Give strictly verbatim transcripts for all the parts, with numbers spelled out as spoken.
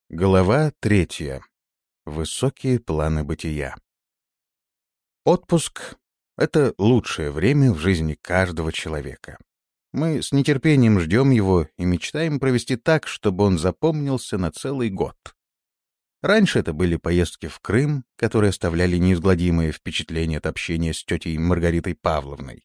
Глава третья. Высокие планы бытия. Отпуск — это лучшее время в жизни каждого человека. Мы с нетерпением ждем его и мечтаем провести так, чтобы он запомнился на целый год. Раньше это были поездки в Крым, которые оставляли неизгладимые впечатления от общения с тетей Маргаритой Павловной.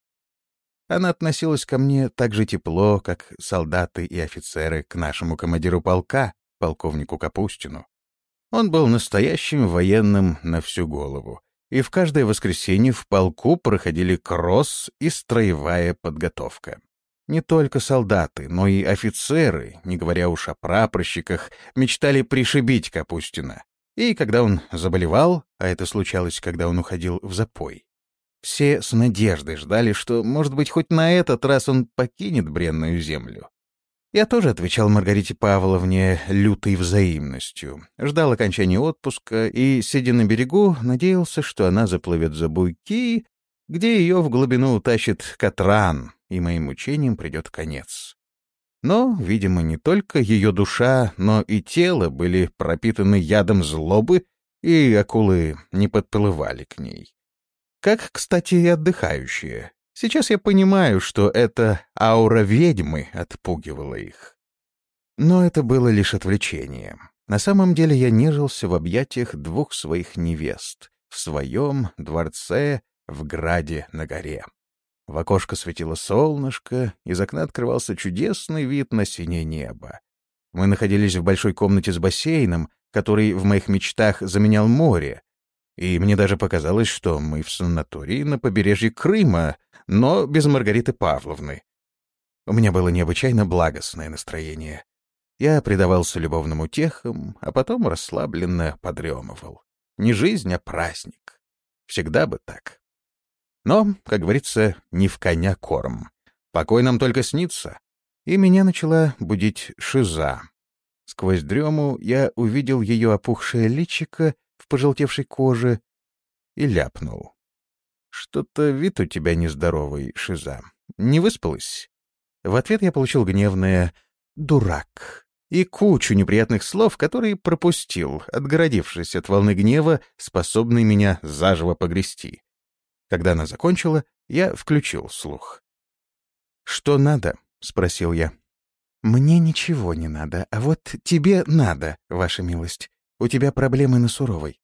Она относилась ко мне так же тепло, как солдаты и офицеры к нашему командиру полка, полковнику Капустину. Он был настоящим военным на всю голову, и в каждое воскресенье в полку проходили кросс и строевая подготовка. Не только солдаты, но и офицеры, не говоря уж о прапорщиках, мечтали пришибить Капустина. И когда он заболевал, а это случалось, когда он уходил в запой, все с надеждой ждали, что, может быть, хоть на этот раз он покинет бренную землю. Я тоже отвечал Маргарите Павловне лютой взаимностью, ждал окончания отпуска и, сидя на берегу, надеялся, что она заплывет за буйки, где ее в глубину утащит Катран, и моим мучениям придет конец. Но, видимо, не только ее душа, но и тело были пропитаны ядом злобы, и акулы не подплывали к ней. Как, кстати, и отдыхающие. Сейчас я понимаю, что эта аура ведьмы отпугивала их. Но это было лишь отвлечение. На самом деле я нежился в объятиях двух своих невест, в своем дворце в Граде на горе. В окошко светило солнышко, из окна открывался чудесный вид на синее небо. Мы находились в большой комнате с бассейном, который в моих мечтах заменял море, и мне даже показалось, что мы в санатории на побережье Крыма, но без Маргариты Павловны. У меня было необычайно благостное настроение. Я предавался любовным утехам, а потом расслабленно подремывал. Не жизнь, а праздник. Всегда бы так. Но, как говорится, не в коня корм. Покой нам только снится. И меня начала будить шиза. Сквозь дрему я увидел ее опухшее личико в пожелтевшей коже и ляпнул. «Что-то вид у тебя нездоровый, шиза. Не выспалась?» В ответ я получил гневное «дурак» и кучу неприятных слов, которые пропустил, отгородившись от волны гнева, способной меня заживо погрести. Когда она закончила, я включил слух. «Что надо?» — спросил я. «Мне ничего не надо, а вот тебе надо, ваша милость. У тебя проблемы на Суровой».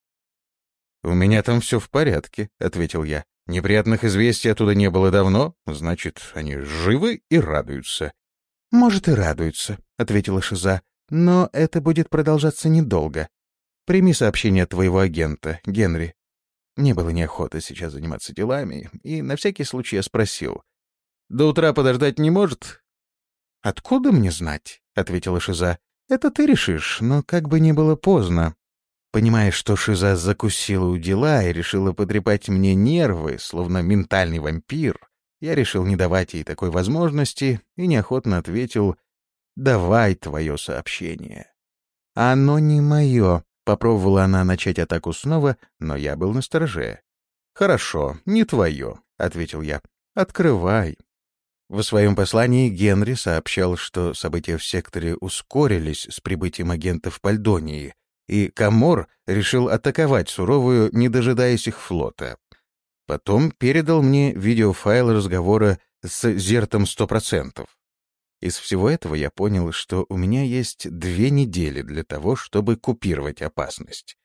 «У меня там все в порядке», — ответил я. «Неприятных известий оттуда не было давно, значит, они живы и радуются». «Может, и радуются», — ответила шиза, «но это будет продолжаться недолго. Прими сообщение от твоего агента, Генри». Мне было неохота сейчас заниматься делами, и на всякий случай я спросил. «До утра подождать не может?» «Откуда мне знать?» — ответила шиза. «Это ты решишь, но как бы ни было поздно». Понимая, что шиза закусила у дела и решила потрепать мне нервы, словно ментальный вампир, я решил не давать ей такой возможности и неохотно ответил «давай твое сообщение». «Оно не мое», — попробовала она начать атаку снова, но я был настороже. «Хорошо, не твое», — ответил я. «Открывай». В своем послании Генри сообщал, что события в секторе ускорились с прибытием агентов Пальдонии, и Камор решил атаковать Суровую, не дожидаясь их флота. Потом передал мне видеофайл разговора с Зертом сто процентов. Из всего этого я понял, что у меня есть две недели для того, чтобы купировать опасность.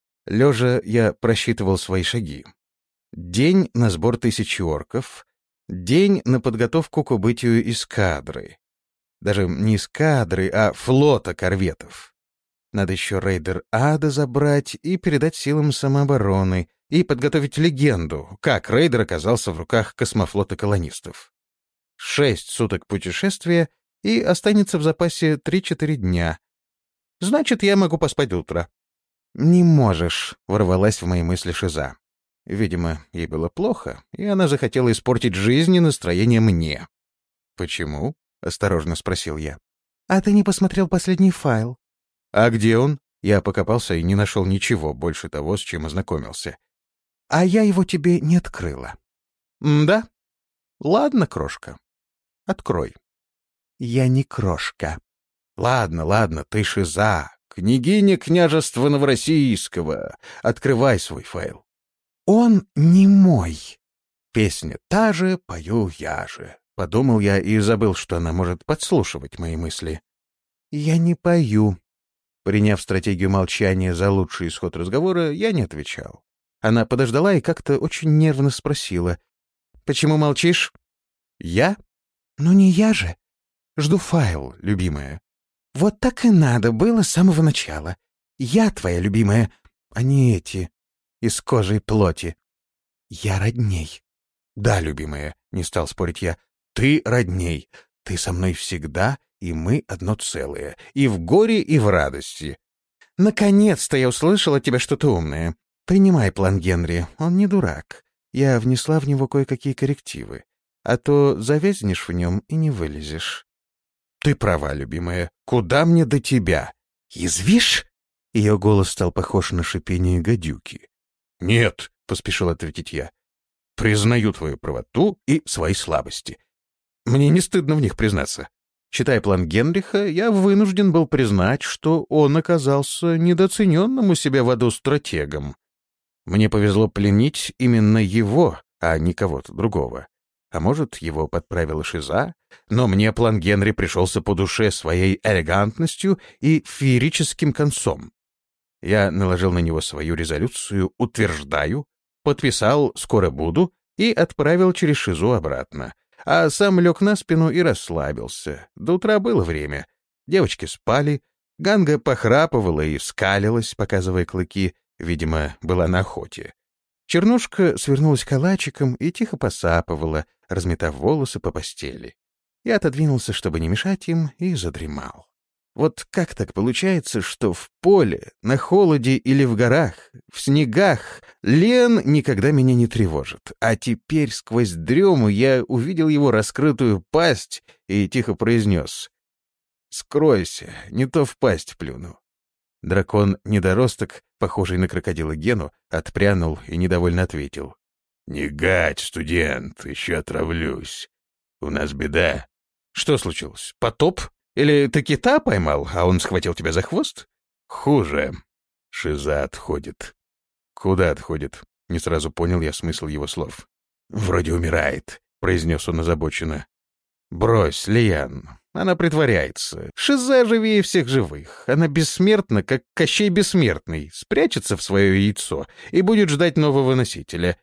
Лежа я просчитывал свои шаги. День на сбор тысячи орков, день на подготовку к убытию эскадры. Даже не эскадры, а флота корветов. Надо еще рейдер Ада забрать и передать силам самообороны, и подготовить легенду, как рейдер оказался в руках космофлота колонистов. Шесть суток путешествия, и останется в запасе три-четыре дня. Значит, я могу поспать до утра. «Не можешь», — ворвалась в мои мысли шиза. Видимо, ей было плохо, и она захотела испортить жизнь и настроение мне. «Почему?» — осторожно спросил я. «А ты не посмотрел последний файл?» «А где он?» Я покопался и не нашел ничего больше того, с чем ознакомился. «А я его тебе не открыла». «Да? Ладно, крошка. Открой». «Я не крошка». «Ладно, ладно, ты шиза. княгиня княжества Новороссийского. Открывай свой файл». «Он не мой». «Песня та же, пою я же», — подумал я и забыл, что она может подслушивать мои мысли. «Я не пою». Приняв стратегию молчания за лучший исход разговора, я не отвечал. Она подождала и как-то очень нервно спросила: «Почему молчишь?» «Я?» «Ну не я же». «Жду файл, любимая». «Вот так и надо было с самого начала. Я твоя любимая, а не эти, из кожи и плоти. Я родней». «Да, любимая», — не стал спорить я, — «ты родней. Ты со мной всегда, и мы одно целое, и в горе, и в радости». «Наконец-то я услышала от тебя что-то умное. Принимай план Генри, он не дурак. Я внесла в него кое-какие коррективы, а то завязнешь в нем и не вылезешь». «Ты права, любимая. Куда мне до тебя?» «Язвишь?» Ее голос стал похож на шипение гадюки. «Нет», — поспешил ответить я. «Признаю твою правоту и свои слабости. Мне не стыдно в них признаться. Читая план Генриха, я вынужден был признать, что он оказался недооцененным у себя в аду стратегом. Мне повезло пленить именно его, а не кого-то другого. А может, его подправила Шиза, но мне план Генри пришелся по душе своей элегантностью и феерическим концом. Я наложил на него свою резолюцию «Утверждаю», подписал «Скоро буду» и отправил через Шизу обратно, а сам лег на спину и расслабился. До утра было время. Девочки спали, Ганга похрапывала и скалилась, показывая клыки, видимо, была на охоте. Чернушка свернулась калачиком и тихо посапывала, разметав волосы по постели. Я отодвинулся, чтобы не мешать им, и задремал. Вот как так получается, что в поле, на холоде или в горах, в снегах Лен никогда меня не тревожит, а теперь сквозь дрему я увидел его раскрытую пасть и тихо произнес: «Скройся, не то в пасть плюну». Дракон-недоросток, похожий на крокодила Гену, отпрянул и недовольно ответил: «Не гать, студент, еще отравлюсь. У нас беда». «Что случилось? Потоп? Или ты кита поймал, а он схватил тебя за хвост?» «Хуже. Шиза отходит». «Куда отходит?» — не сразу понял я смысл его слов. «Вроде умирает», — произнес он озабоченно. «Брось, Лиян, она притворяется. Шиза живее всех живых. Она бессмертна, как Кощей Бессмертный, спрячется в свое яйцо и будет ждать нового носителя.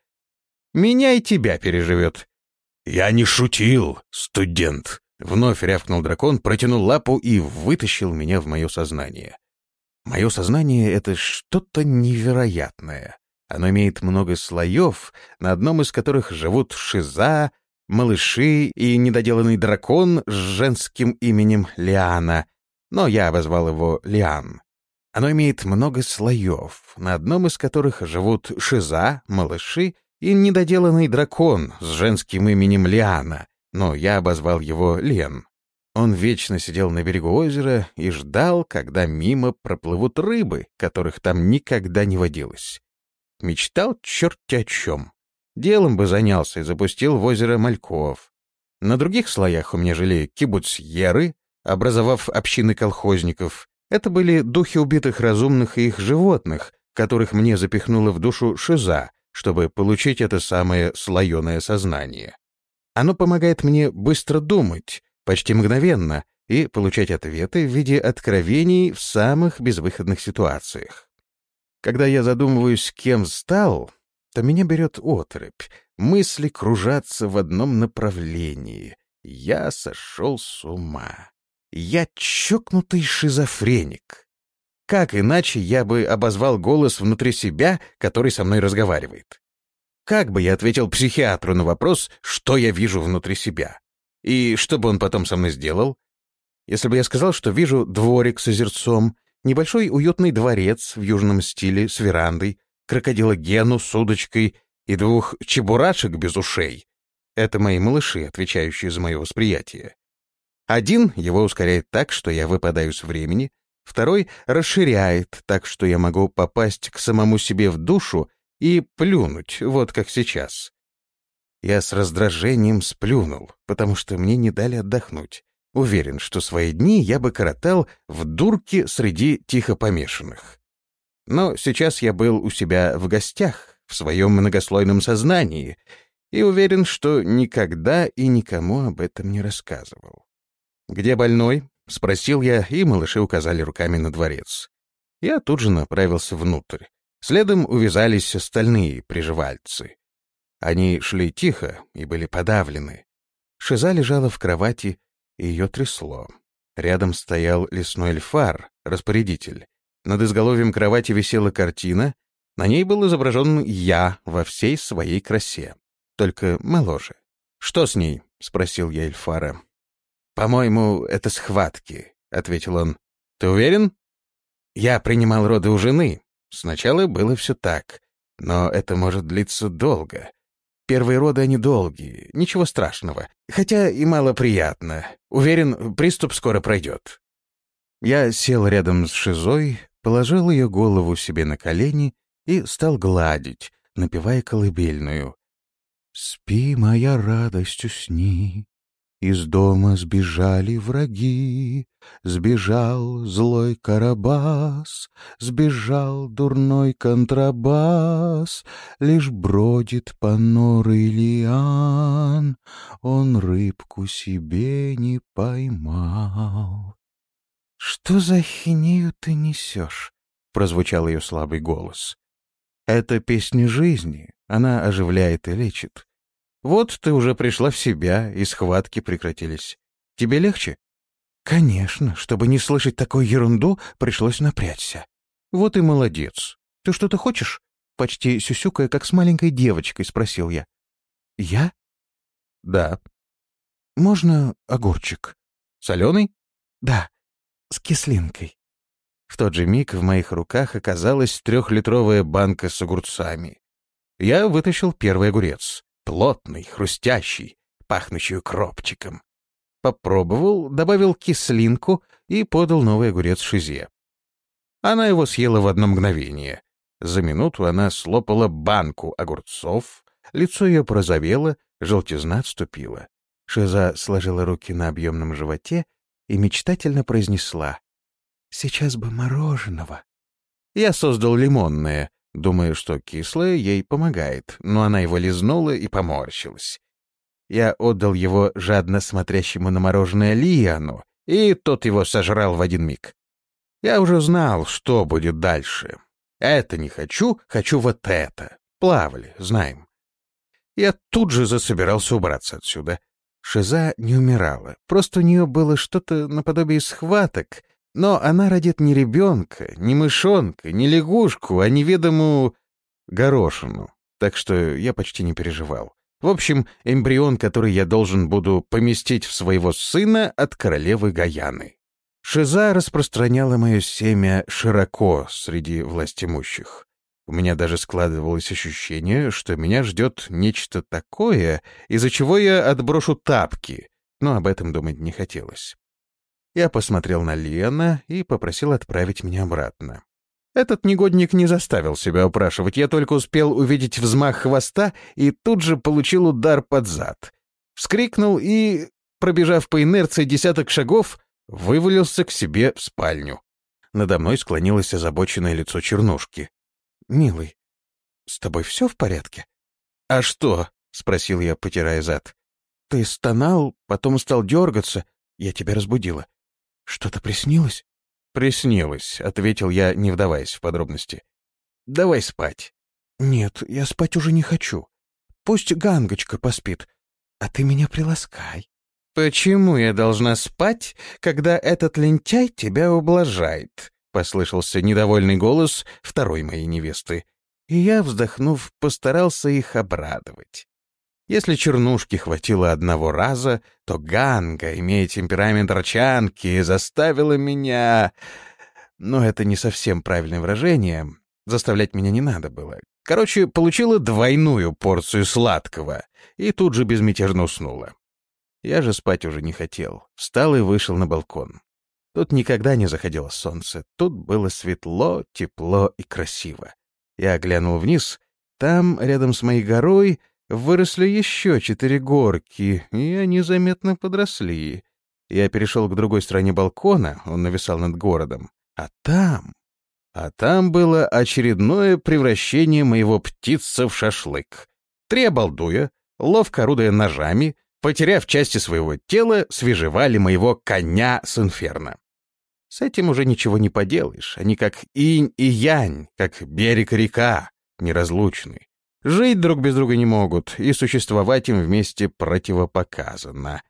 Меня и тебя переживет». «Я не шутил, студент», — вновь рявкнул дракон, протянул лапу и вытащил меня в мое сознание. Мое сознание — это что-то невероятное. Оно имеет много слоев, на одном из которых живут Шиза, малыши и недоделанный дракон с женским именем Лиана, но я обозвал его Лиан. Оно имеет много слоев, на одном из которых живут Шиза, малыши и недоделанный дракон с женским именем Лиана, но я обозвал его Лен. Он вечно сидел на берегу озера и ждал, когда мимо проплывут рыбы, которых там никогда не водилось. Мечтал черти о чем. Делом бы занялся и запустил в озеро мальков. На других слоях у меня жили кибуцьеры, образовав общины колхозников. Это были духи убитых разумных и их животных, которых мне запихнула в душу Шиза, чтобы получить это самое слоеное сознание. Оно помогает мне быстро думать, почти мгновенно, и получать ответы в виде откровений в самых безвыходных ситуациях. Когда я задумываюсь, кем стал, то меня берет оторопь, мысли кружатся в одном направлении. Я сошел с ума. Я чокнутый шизофреник. Как иначе я бы обозвал голос внутри себя, который со мной разговаривает? Как бы я ответил психиатру на вопрос, что я вижу внутри себя? И что бы он потом со мной сделал? Если бы я сказал, что вижу дворик с озерцом, небольшой уютный дворец в южном стиле с верандой, крокодила Гену с удочкой и двух чебурашек без ушей. Это мои малыши, отвечающие за мое восприятие. Один его ускоряет так, что я выпадаю с времени, второй расширяет так, что я могу попасть к самому себе в душу и плюнуть, вот как сейчас. Я с раздражением сплюнул, потому что мне не дали отдохнуть. Уверен, что свои дни я бы коротал в дурке среди тихо помешанных. Но сейчас я был у себя в гостях, в своем многослойном сознании, и уверен, что никогда и никому об этом не рассказывал. «Где больной?» — спросил я, и малыши указали руками на дворец. Я тут же направился внутрь. Следом увязались остальные приживальцы. Они шли тихо и были подавлены. Шиза лежала в кровати, и ее трясло. Рядом стоял лесной эльфар, распорядитель. Над изголовьем кровати висела картина, на ней был изображен я во всей своей красе, только моложе. «Что с ней?» — спросил я эльфара. «По-моему, это схватки», — ответил он. «Ты уверен?» «Я принимал роды у жены. Сначала было все так, но это может длиться долго. Первые роды, они долгие, ничего страшного, хотя и малоприятно. Уверен, приступ скоро пройдет». Я сел рядом с Шизой, положил ее голову себе на колени и стал гладить, напевая колыбельную. «Спи, моя радость, усни, из дома сбежали враги, сбежал злой Карабас, сбежал дурной контрабас, лишь бродит понурый лиан, он рыбку себе не поймал». «Что за ахинею ты несешь?» — прозвучал ее слабый голос. «Это песня жизни, она оживляет и лечит. Вот ты уже пришла в себя, и схватки прекратились. Тебе легче?» «Конечно, чтобы не слышать такую ерунду, пришлось напрячься». «Вот и молодец. Ты что-то хочешь?» Почти сюсюкая, как с маленькой девочкой, спросил я. «Я?» «Да». «Можно огурчик?» «Соленый?» «Да, с кислинкой». В тот же миг в моих руках оказалась трехлитровая банка с огурцами. Я вытащил первый огурец. Плотный, хрустящий, пахнущий укропчиком. Попробовал, добавил кислинку и подал новый огурец Шизе. Она его съела в одно мгновение. За минуту она слопала банку огурцов, лицо ее порозовело, желтизна отступила. Шиза сложила руки на объемном животе и мечтательно произнесла: «Сейчас бы мороженого». Я создал лимонное, думая, что кислое ей помогает, но она его лизнула и поморщилась. Я отдал его жадно смотрящему на мороженое Лиану, и тот его сожрал в один миг. Я уже знал, что будет дальше. Это не хочу, хочу вот это. Плавали, знаем. Я тут же засобирался убраться отсюда. Шиза не умирала, просто у нее было что-то наподобие схваток, но она родит не ребенка, не мышонка, не лягушку, а неведомую горошину, так что я почти не переживал. В общем, эмбрион, который я должен буду поместить в своего сына от королевы Гаяны. Шиза распространяла мое семя широко среди властимущих. У меня даже складывалось ощущение, что меня ждет нечто такое, из-за чего я отброшу тапки, но об этом думать не хотелось. Я посмотрел на Лиана и попросил отправить меня обратно. Этот негодник не заставил себя упрашивать, я только успел увидеть взмах хвоста и тут же получил удар под зад. Вскрикнул и, пробежав по инерции десяток шагов, вывалился к себе в спальню. Надо мной склонилось озабоченное лицо Чернушки. «Милый, с тобой все в порядке?» «А что?» — спросил я, потирая зад. «Ты стонал, потом стал дергаться. Я тебя разбудила. Что-то приснилось?» «Приснилось», — ответил я, не вдаваясь в подробности. «Давай спать». «Нет, я спать уже не хочу. Пусть Гангочка поспит, а ты меня приласкай». «Почему я должна спать, когда этот лентяй тебя ублажает?» — послышался недовольный голос второй моей невесты. И я, вздохнув, постарался их обрадовать. Если Чернушке хватило одного раза, то Ганга, имея темперамент рачанки, заставила меня... Но это не совсем правильное выражение. Заставлять меня не надо было. Короче, получила двойную порцию сладкого и тут же безмятежно уснула. Я же спать уже не хотел. Встал и вышел на балкон. Тут никогда не заходило солнце. Тут было светло, тепло и красиво. Я глянул вниз. Там, рядом с моей горой, выросли еще четыре горки, и они заметно подросли. Я перешел к другой стороне балкона, он нависал над городом. А там... А там было очередное превращение моего птица в шашлык. Три обалдуя, ловко орудуя ножами, потеряв части своего тела, свежевали моего коня с инферно. С этим уже ничего не поделаешь. Они как инь и янь, как берег и река, неразлучны. Жить друг без друга не могут, и существовать им вместе противопоказано.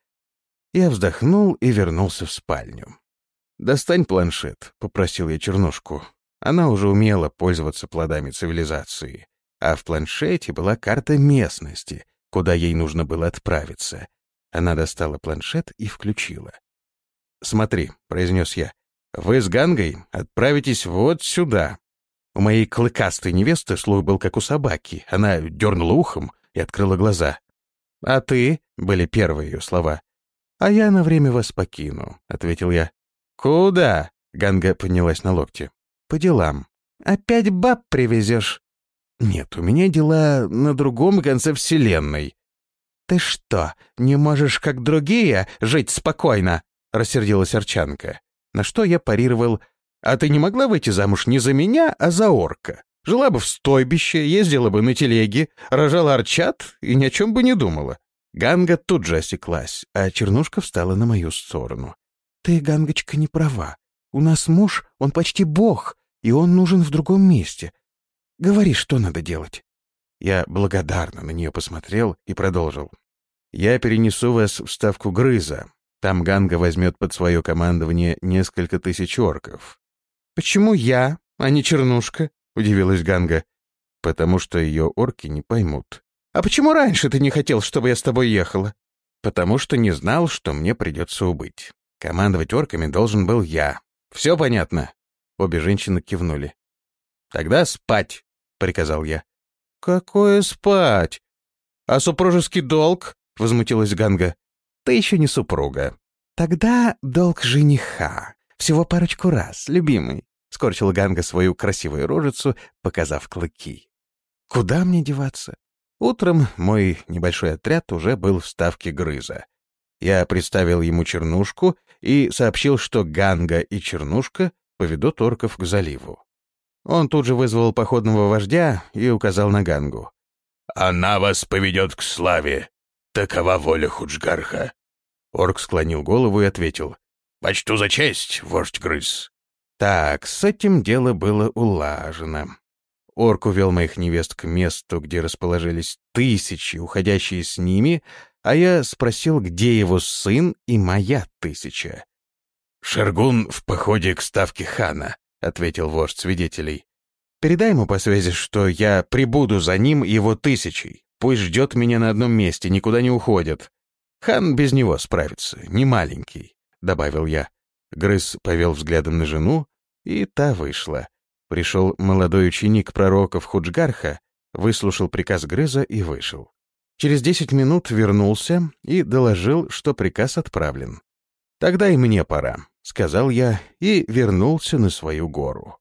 Я вздохнул и вернулся в спальню. «Достань планшет», — попросил я Чернушку. Она уже умела пользоваться плодами цивилизации, а в планшете была карта местности, куда ей нужно было отправиться. Она достала планшет и включила. «Смотри», — произнес я, — «вы с Гангой отправитесь вот сюда». У моей клыкастой невесты слух был как у собаки. Она дернула ухом и открыла глаза. «А ты?» — были первые ее слова. «А я на время вас покину», — ответил я. «Куда?» — Ганга поднялась на локте. «По делам». «Опять баб привезешь?» «Нет, у меня дела на другом конце вселенной». «Ты что, не можешь, как другие, жить спокойно?» — рассердилась Арчанка. На что я парировал: «А ты не могла выйти замуж не за меня, а за орка? Жила бы в стойбище, ездила бы на телеге, рожала арчат и ни о чем бы не думала». Ганга тут же осеклась, а Чернушка встала на мою сторону. «Ты, Гангочка, не права. У нас муж, он почти бог, и он нужен в другом месте. Говори, что надо делать». Я благодарно на нее посмотрел и продолжил. «Я перенесу вас в ставку Грыза. Там Ганга возьмет под свое командование несколько тысяч орков». «Почему я, а не Чернушка?» — удивилась Ганга. «Потому что ее орки не поймут». «А почему раньше ты не хотел, чтобы я с тобой ехала?» «Потому что не знал, что мне придется убыть. Командовать орками должен был я. Все понятно?» Обе женщины кивнули. «Тогда спать», — приказал я. «Какое спать? А супружеский долг?» — возмутилась Ганга. «Ты еще не супруга». «Тогда долг жениха. Всего парочку раз, любимый», — скорчила Ганга свою красивую рожицу, показав клыки. «Куда мне деваться?» Утром мой небольшой отряд уже был в ставке Грыза. Я представил ему Чернушку и сообщил, что Ганга и Чернушка поведут орков к заливу. Он тут же вызвал походного вождя и указал на Гангу. «Она вас поведет к славе. Такова воля Худжгарха». Орк склонил голову и ответил. «Почту за честь, вождь Грыз». Так, с этим дело было улажено. Орк увел моих невест к месту, где расположились тысячи, уходящие с ними, а я спросил, где его сын и моя тысяча. «Шаргун в походе к ставке хана», — ответил вождь свидетелей. «Передай ему по связи, что я прибуду за ним его тысячей. Пусть ждет меня на одном месте, никуда не уходит. Хан без него справится, не маленький», — добавил я. Грыз повел взглядом на жену, и та вышла. Пришел молодой ученик пророков Худжгарха, выслушал приказ Грыза и вышел. Через десять минут вернулся и доложил, что приказ отправлен. «Тогда и мне пора», — сказал я и вернулся на свою гору.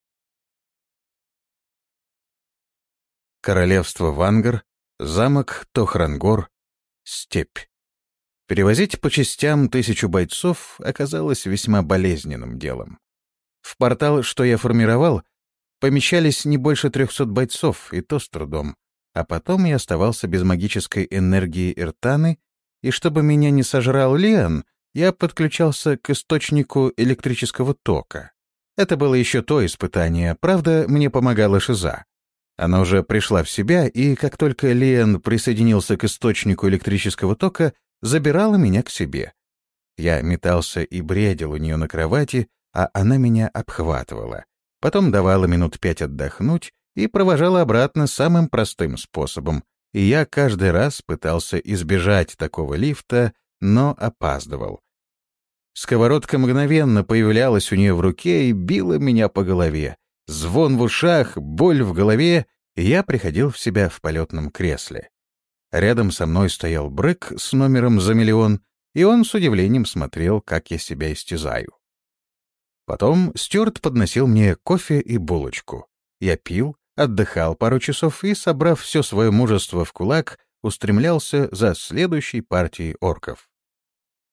Королевство Вангар, замок Тохрангор, степь. Перевозить по частям тысячу бойцов оказалось весьма болезненным делом. В портал, что я формировал, помещались не больше трехсот бойцов, и то с трудом. А потом я оставался без магической энергии Иртаны, и чтобы меня не сожрал Лиан, я подключался к источнику электрического тока. Это было еще то испытание, правда, мне помогала Шиза. Она уже пришла в себя, и как только Лиан присоединился к источнику электрического тока, забирала меня к себе. Я метался и бредил у нее на кровати, а она меня обхватывала. Потом давала минут пять отдохнуть и провожала обратно самым простым способом, и я каждый раз пытался избежать такого лифта, но опаздывал. Сковородка мгновенно появлялась у нее в руке и била меня по голове. Звон в ушах, боль в голове, и я приходил в себя в полетном кресле. Рядом со мной стоял Брэк с номером за миллион, и он с удивлением смотрел, как я себя истязаю. Потом Стюарт подносил мне кофе и булочку. Я пил, отдыхал пару часов и, собрав все свое мужество в кулак, устремлялся за следующей партией орков.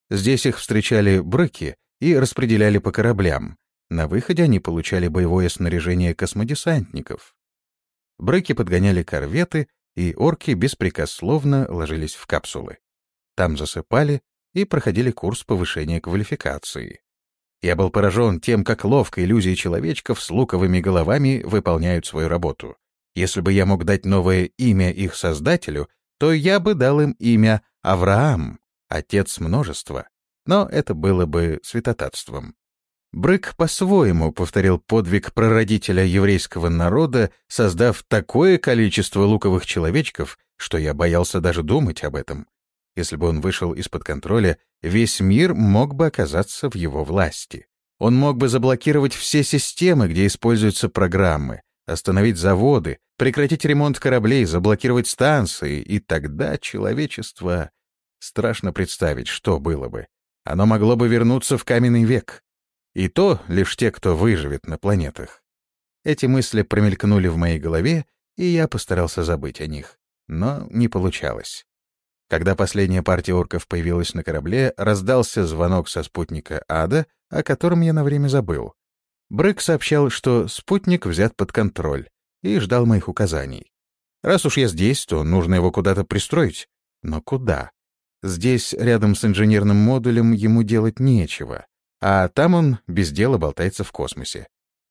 Здесь их встречали брыки и распределяли по кораблям. На выходе они получали боевое снаряжение космодесантников. Брыки подгоняли корветы, и орки беспрекословно ложились в капсулы. Там засыпали и проходили курс повышения квалификации. Я был поражен тем, как ловко иллюзии человечков с луковыми головами выполняют свою работу. Если бы я мог дать новое имя их создателю, то я бы дал им имя Авраам, отец множества. Но это было бы святотатством. Брык по-своему повторил подвиг прародителя еврейского народа, создав такое количество луковых человечков, что я боялся даже думать об этом. Если бы он вышел из-под контроля, весь мир мог бы оказаться в его власти. Он мог бы заблокировать все системы, где используются программы, остановить заводы, прекратить ремонт кораблей, заблокировать станции, и тогда человечество... Страшно представить, что было бы. Оно могло бы вернуться в каменный век. И то лишь те, кто выживет на планетах. Эти мысли промелькнули в моей голове, и я постарался забыть о них. Но не получалось. Когда последняя партия орков появилась на корабле, раздался звонок со спутника Ада, о котором я на время забыл. Брык сообщал, что спутник взят под контроль, и ждал моих указаний. Раз уж я здесь, то нужно его куда-то пристроить. Но куда? Здесь, рядом с инженерным модулем, ему делать нечего. А там он без дела болтается в космосе.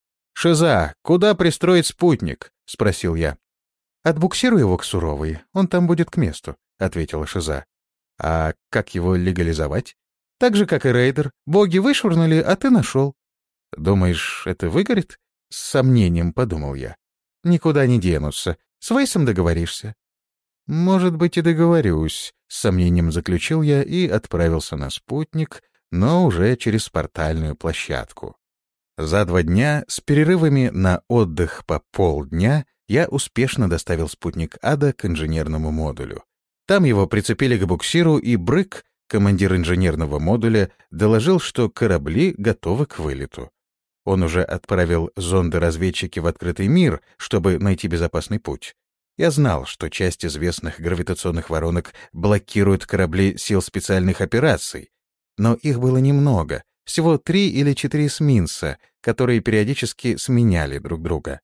«Шиза, куда пристроить спутник?» — спросил я. «Отбуксируй его к Суровой, он там будет к месту», — ответила Шиза. «А как его легализовать?» «Так же, как и рейдер. Боги вышвырнули, а ты нашел». «Думаешь, это выгорит?» — с сомнением подумал я. «Никуда не денутся. С Вейсом договоришься». «Может быть, и договорюсь», — с сомнением заключил я и отправился на спутник, но уже через портальную площадку. За два дня с перерывами на отдых по полдня я успешно доставил спутник Ада к инженерному модулю. Там его прицепили к буксиру, и Брык, командир инженерного модуля, доложил, что корабли готовы к вылету. Он уже отправил зонды-разведчики в открытый мир, чтобы найти безопасный путь. Я знал, что часть известных гравитационных воронок блокирует корабли сил специальных операций, но их было немного, всего три или четыре эсминца, которые периодически сменяли друг друга.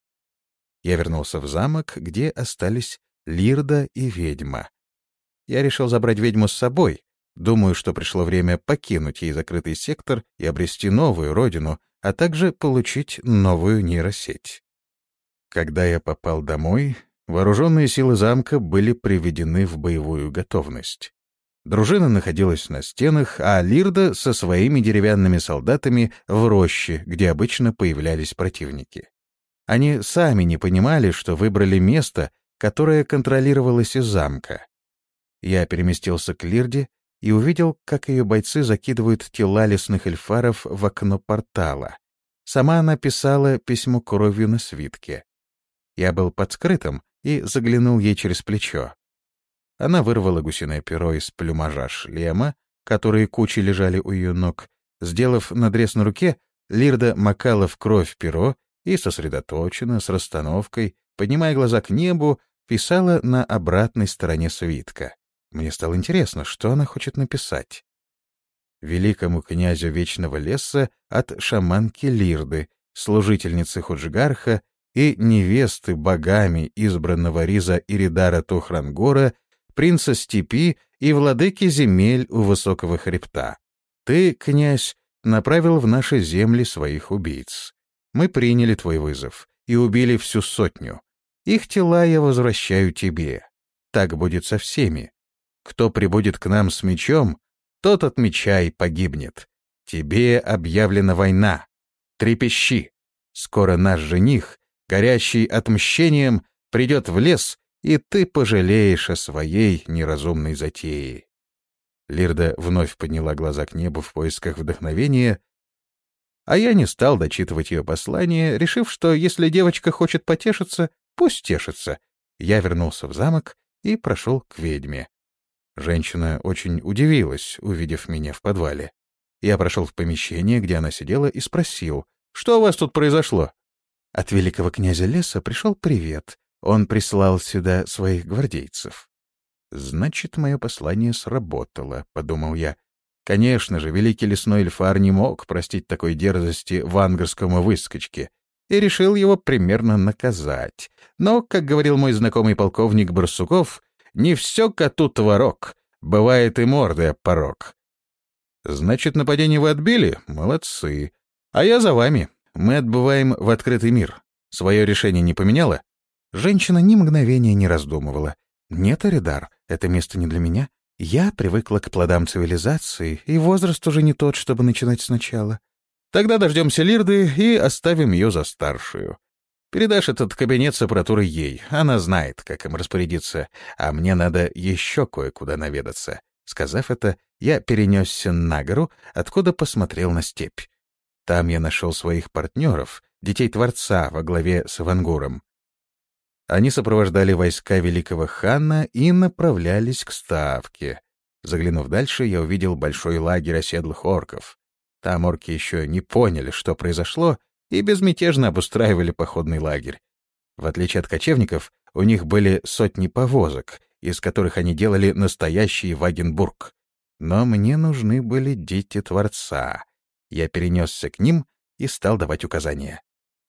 Я вернулся в замок, где остались Лирда и ведьма. Я решил забрать ведьму с собой. Думаю, что пришло время покинуть ей закрытый сектор и обрести новую родину, а также получить новую нейросеть. Когда я попал домой, вооруженные силы замка были приведены в боевую готовность. Дружина находилась на стенах, а Лирда со своими деревянными солдатами в роще, где обычно появлялись противники. Они сами не понимали, что выбрали место, которое контролировалось из замка. Я переместился к Лирде и увидел, как ее бойцы закидывают тела лесных эльфаров в окно портала. Сама она писала письмо кровью на свитке. Я был под скрытым и заглянул ей через плечо. Она вырвала гусиное перо из плюмажа шлема, которые кучей лежали у ее ног. Сделав надрез на руке, Лирда макала в кровь перо и сосредоточенно, с расстановкой, поднимая глаза к небу, писала на обратной стороне свитка. Мне стало интересно, что она хочет написать. Великому князю Вечного Леса от шаманки Лирды, служительницы Худжгарха и невесты богами избранного Риза Иридара Тухрангора, принца степи и владыки земель у высокого хребта. Ты, князь, направил в наши земли своих убийц. Мы приняли твой вызов и убили всю сотню. Их тела я возвращаю тебе. Так будет со всеми. Кто прибудет к нам с мечом, тот от меча и погибнет. Тебе объявлена война. Трепещи. Скоро наш жених, горящий отмщением, придет в лес, и ты пожалеешь о своей неразумной затее. Лирда вновь подняла глаза к небу в поисках вдохновения, а я не стал дочитывать ее послание, решив, что если девочка хочет потешиться, пусть тешится. Я вернулся в замок и прошел к ведьме. Женщина очень удивилась, увидев меня в подвале. Я прошел в помещение, где она сидела, и спросил, что у вас тут произошло? От великого князя леса пришел привет. Он прислал сюда своих гвардейцев. «Значит, мое послание сработало», — подумал я. Конечно же, великий лесной эльфар не мог простить такой дерзости вангарскому выскочке и решил его примерно наказать. Но, как говорил мой знакомый полковник Барсуков, не все коту творог, бывает и мордой об порог. Значит, нападение вы отбили? Молодцы. А я за вами. Мы отбываем в открытый мир. Свое решение не поменяла? Женщина ни мгновения не раздумывала. Нет, Аридар, это место не для меня. Я привыкла к плодам цивилизации, и возраст уже не тот, чтобы начинать сначала. Тогда дождемся Лирды и оставим ее за старшую. Передашь этот кабинет с аппаратурой ей. Она знает, как им распорядиться, а мне надо еще кое-куда наведаться. Сказав это, я перенесся на гору, откуда посмотрел на степь. Там я нашел своих партнеров, детей Творца во главе с Авангуром. Они сопровождали войска великого хана и направлялись к ставке. Заглянув дальше, я увидел большой лагерь оседлых орков. Там орки еще не поняли, что произошло, и безмятежно обустраивали походный лагерь. В отличие от кочевников, у них были сотни повозок, из которых они делали настоящий Вагенбург. Но мне нужны были дети Творца. Я перенесся к ним и стал давать указания.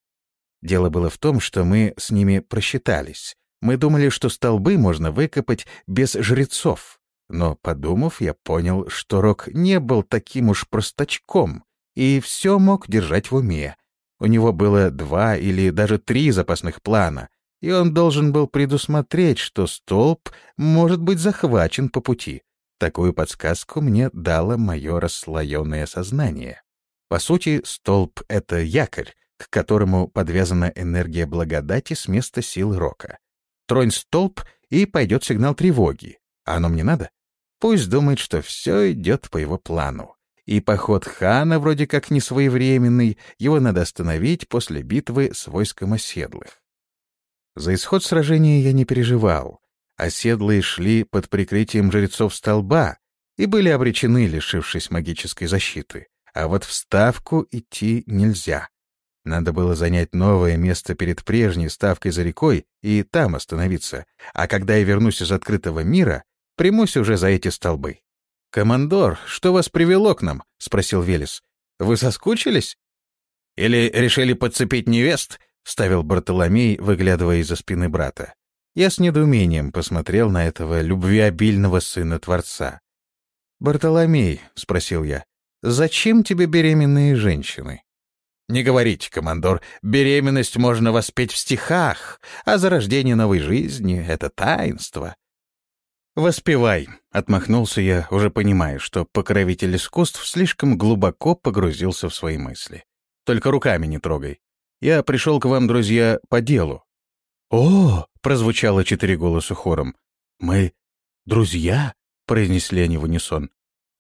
Дело было в том, что мы с ними просчитались. Мы думали, что столбы можно выкопать без жрецов. Но, подумав, я понял, что Рок не был таким уж простачком и все мог держать в уме. У него было два или даже три запасных плана, и он должен был предусмотреть, что столб может быть захвачен по пути. Такую подсказку мне дало мое расслоенное сознание. По сути, столб — это якорь, к которому подвязана энергия благодати с места силы Рока. Тронь столб, и пойдет сигнал тревоги. А оно мне надо? Пусть думает, что все идет по его плану. И поход хана вроде как не своевременный, его надо остановить после битвы с войском оседлых. За исход сражения я не переживал. Оседлые шли под прикрытием жрецов столба и были обречены, лишившись магической защиты. А вот в ставку идти нельзя. Надо было занять новое место перед прежней ставкой за рекой и там остановиться. А когда я вернусь из открытого мира, примусь уже за эти столбы. «Командор, что вас привело к нам?» — спросил Велес. «Вы соскучились?» «Или решили подцепить невест?» — вставил Бартоломей, выглядывая из-за спины брата. Я с недоумением посмотрел на этого любвеобильного сына Творца. «Бартоломей», — спросил я, — «зачем тебе беременные женщины?» «Не говорите, командор, беременность можно воспеть в стихах, а зарождение новой жизни — это таинство». «Воспевай», — отмахнулся я, уже понимая, что покровитель искусств слишком глубоко погрузился в свои мысли. «Только руками не трогай. Я пришел к вам, друзья, по делу». «О!» — прозвучало четыре голоса хором. «Мы друзья?» — произнесли они в унисон.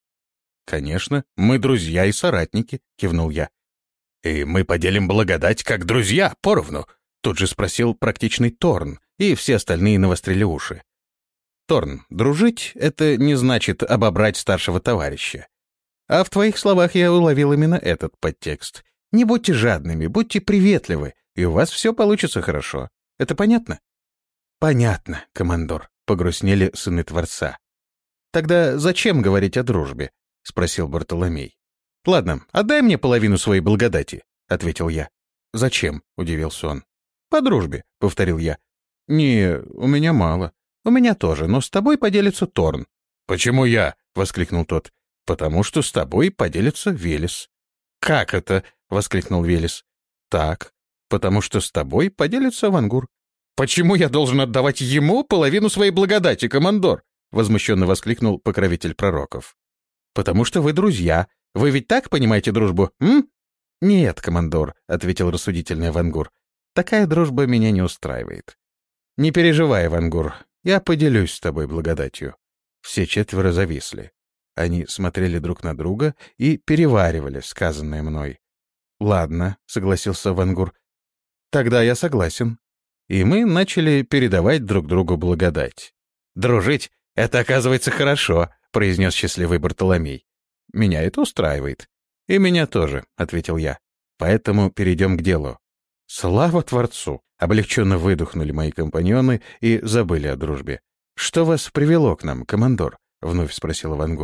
«Конечно, мы друзья и соратники», — кивнул я. «И мы поделим благодать как друзья, поровну?» — тут же спросил практичный Торн, и все остальные навострили уши. «Торн, дружить — это не значит обобрать старшего товарища. А в твоих словах я уловил именно этот подтекст. Не будьте жадными, будьте приветливы, и у вас все получится хорошо. Это понятно?» «Понятно, командор», — погрустнели сыны Творца. «Тогда зачем говорить о дружбе?» — спросил Бартоломей. «Ладно, отдай мне половину своей благодати», — ответил я. «Зачем?» — удивился он. «По дружбе», — повторил я. «Не, у меня мало. У меня тоже, но с тобой поделится Торн». «Почему я?» — воскликнул тот. «Потому что с тобой поделится Велес». «Как это?» — воскликнул Велес. «Так, потому что с тобой поделится Авангур». «Почему я должен отдавать ему половину своей благодати, командор?» — возмущенно воскликнул покровитель пророков. «Потому что вы друзья. Вы ведь так понимаете дружбу, м?» «Нет, командор», — ответил рассудительный Авангур. «Такая дружба меня не устраивает». «Не переживай, Авангур, я поделюсь с тобой благодатью». Все четверо зависли. Они смотрели друг на друга и переваривали сказанное мной. «Ладно», — согласился Авангур. «Тогда я согласен». И мы начали передавать друг другу благодать. «Дружить — это, оказывается, хорошо», — произнес счастливый Бартоломей. «Меня это устраивает». «И меня тоже», — ответил я. «Поэтому перейдем к делу». «Слава Творцу!» — облегченно выдохнули мои компаньоны и забыли о дружбе. «Что вас привело к нам, командор?» — вновь спросил Авангур.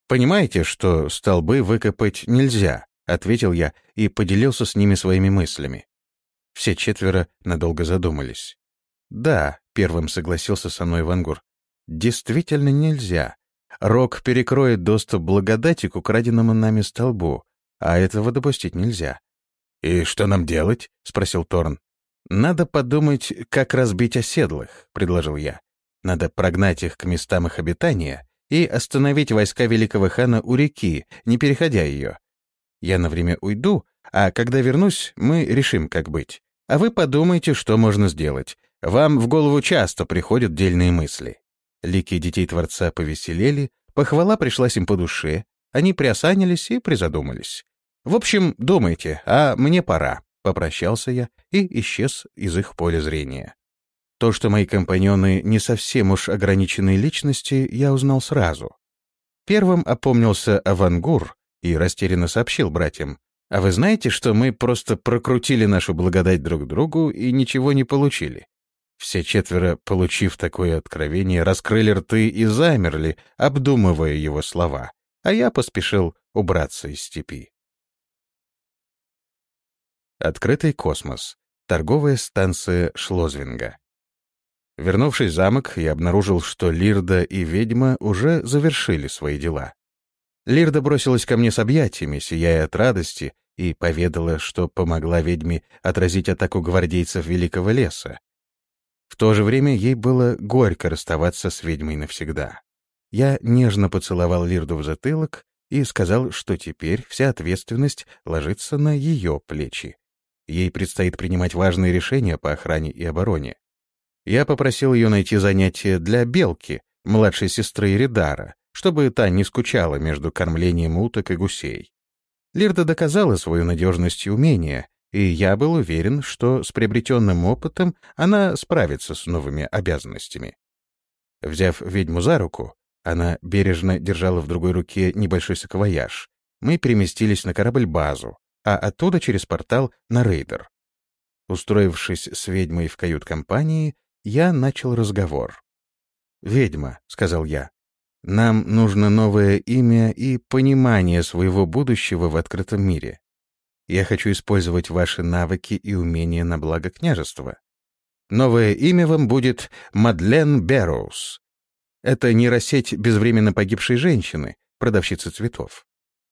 Понимаете, что столбы выкопать нельзя, ответил я и поделился с ними своими мыслями. Все четверо надолго задумались. Да, первым согласился со мной Вангур. Действительно нельзя. Рок перекроет доступ благодати к украденному нами столбу, а этого допустить нельзя. «И что нам делать?» — спросил Торн. «Надо подумать, как разбить оседлых», — предложил я. «Надо прогнать их к местам их обитания и остановить войска великого хана у реки, не переходя ее. Я на время уйду, а когда вернусь, мы решим, как быть. А вы подумайте, что можно сделать. Вам в голову часто приходят дельные мысли». Лики детей Творца повеселели, похвала пришлась им по душе, они приосанились и призадумались. «В общем, думайте, а мне пора», — попрощался я и исчез из их поля зрения. То, что мои компаньоны не совсем уж ограниченные личности, я узнал сразу. Первым опомнился Авангур и растерянно сообщил братьям: «А вы знаете, что мы просто прокрутили нашу благодать друг другу и ничего не получили?» Все четверо, получив такое откровение, раскрыли рты и замерли, обдумывая его слова, а я поспешил убраться из степи. Открытый космос. Торговая станция Шлозвинга. Вернувшись в замок, я обнаружил, что Лирда и ведьма уже завершили свои дела. Лирда бросилась ко мне с объятиями, сияя от радости, и поведала, что помогла ведьме отразить атаку гвардейцев Великого леса. В то же время ей было горько расставаться с ведьмой навсегда. Я нежно поцеловал Лирду в затылок и сказал, что теперь вся ответственность ложится на ее плечи. Ей предстоит принимать важные решения по охране и обороне. Я попросил ее найти занятие для Белки, младшей сестры Иридара, чтобы та не скучала между кормлением уток и гусей. Лирда доказала свою надежность и умение, и я был уверен, что с приобретенным опытом она справится с новыми обязанностями. Взяв ведьму за руку, она бережно держала в другой руке небольшой саквояж. Мы переместились на корабль-базу, а оттуда через портал на рейдер. Устроившись с ведьмой в кают-компании, я начал разговор. «Ведьма», — сказал я, — «нам нужно новое имя и понимание своего будущего в открытом мире. Я хочу использовать ваши навыки и умения на благо княжества. Новое имя вам будет Мадлен Бэрроуз. Это нейросеть безвременно погибшей женщины, продавщицы цветов.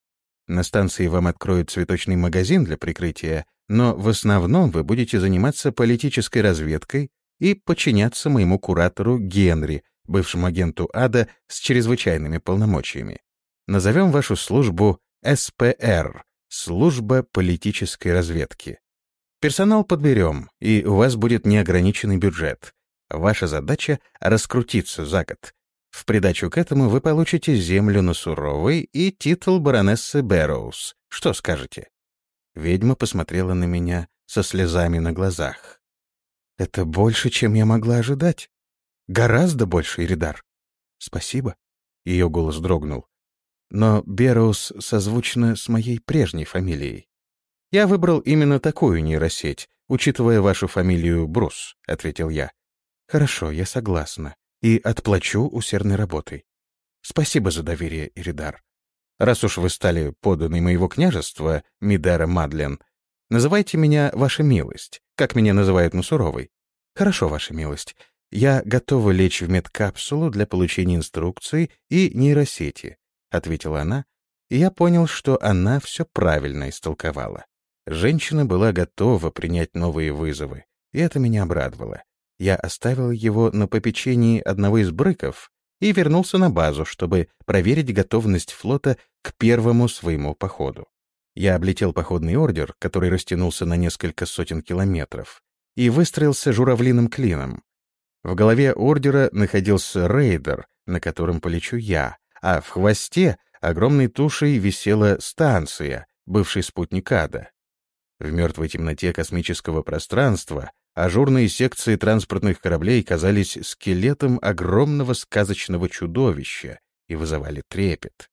На станции вам откроют цветочный магазин для прикрытия, но в основном вы будете заниматься политической разведкой и подчиняться моему куратору Генри, бывшему агенту ада с чрезвычайными полномочиями. Назовем вашу службу эс пэ эр — служба политической разведки. Персонал подберем, и у вас будет неограниченный бюджет. Ваша задача — раскрутиться за год. В придачу к этому вы получите землю на Суровой и титул баронессы Бэрроуз. Что скажете?» Ведьма посмотрела на меня со слезами на глазах. «Это больше, чем я могла ожидать. Гораздо больше, Иридар. Спасибо». Ее голос дрогнул. «Но Бэрроуз созвучно с моей прежней фамилией. Я выбрал именно такую нейросеть, учитывая вашу фамилию Брус», — ответил я. «Хорошо, я согласна. И отплачу усердной работой. Спасибо за доверие, Иридар. Раз уж вы стали подданной моего княжества, Мидара Мадлен, называйте меня Ваша милость, как меня называют на Суровой. Хорошо, Ваша милость. Я готова лечь в медкапсулу для получения инструкций и нейросети», — ответила она, и я понял, что она все правильно истолковала. Женщина была готова принять новые вызовы, и это меня обрадовало. Я оставил его на попечении одного из брыков и вернулся на базу, чтобы проверить готовность флота к первому своему походу. Я облетел походный ордер, который растянулся на несколько сотен километров, и выстроился журавлиным клином. В голове ордера находился рейдер, на котором полечу я, а в хвосте огромной тушей висела станция, бывший спутник ада. В мертвой темноте космического пространства ажурные секции транспортных кораблей казались скелетом огромного сказочного чудовища и вызывали трепет.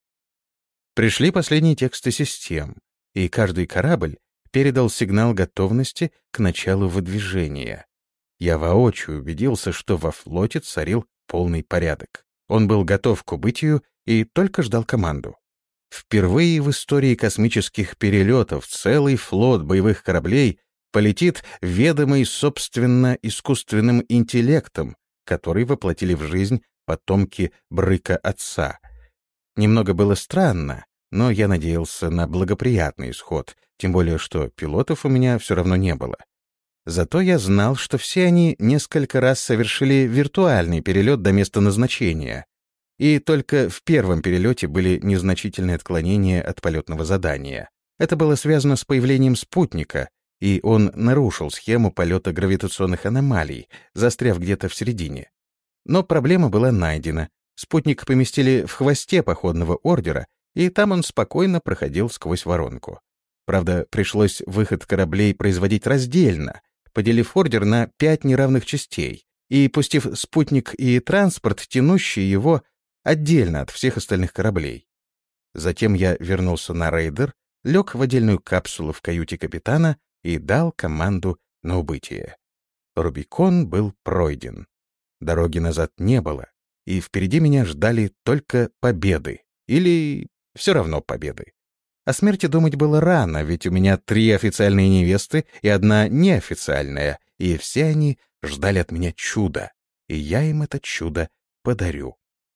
Пришли последние тексты систем, и каждый корабль передал сигнал готовности к началу выдвижения. Я воочию убедился, что во флоте царил полный порядок. Он был готов к убытию и только ждал команду. Впервые в истории космических перелетов целый флот боевых кораблей полетит ведомый, собственно, искусственным интеллектом, который воплотили в жизнь потомки Брыка-отца. Немного было странно, но я надеялся на благоприятный исход, тем более что пилотов у меня все равно не было. Зато я знал, что все они несколько раз совершили виртуальный перелет до места назначения, и только в первом перелете были незначительные отклонения от полетного задания. Это было связано с появлением спутника, и он нарушил схему полета гравитационных аномалий, застряв где-то в середине. Но проблема была найдена. Спутник поместили в хвосте походного ордера, и там он спокойно проходил сквозь воронку. Правда, пришлось выход кораблей производить раздельно, поделив ордер на пять неравных частей и пустив спутник и транспорт, тянущий его, отдельно от всех остальных кораблей. Затем я вернулся на рейдер, лег в отдельную капсулу в каюте капитана и дал команду на убытие. Рубикон был пройден. Дороги назад не было, и впереди меня ждали только победы. Или все равно победы. О смерти думать было рано, ведь у меня три официальные невесты и одна неофициальная, и все они ждали от меня чуда, и я им это чудо подарю.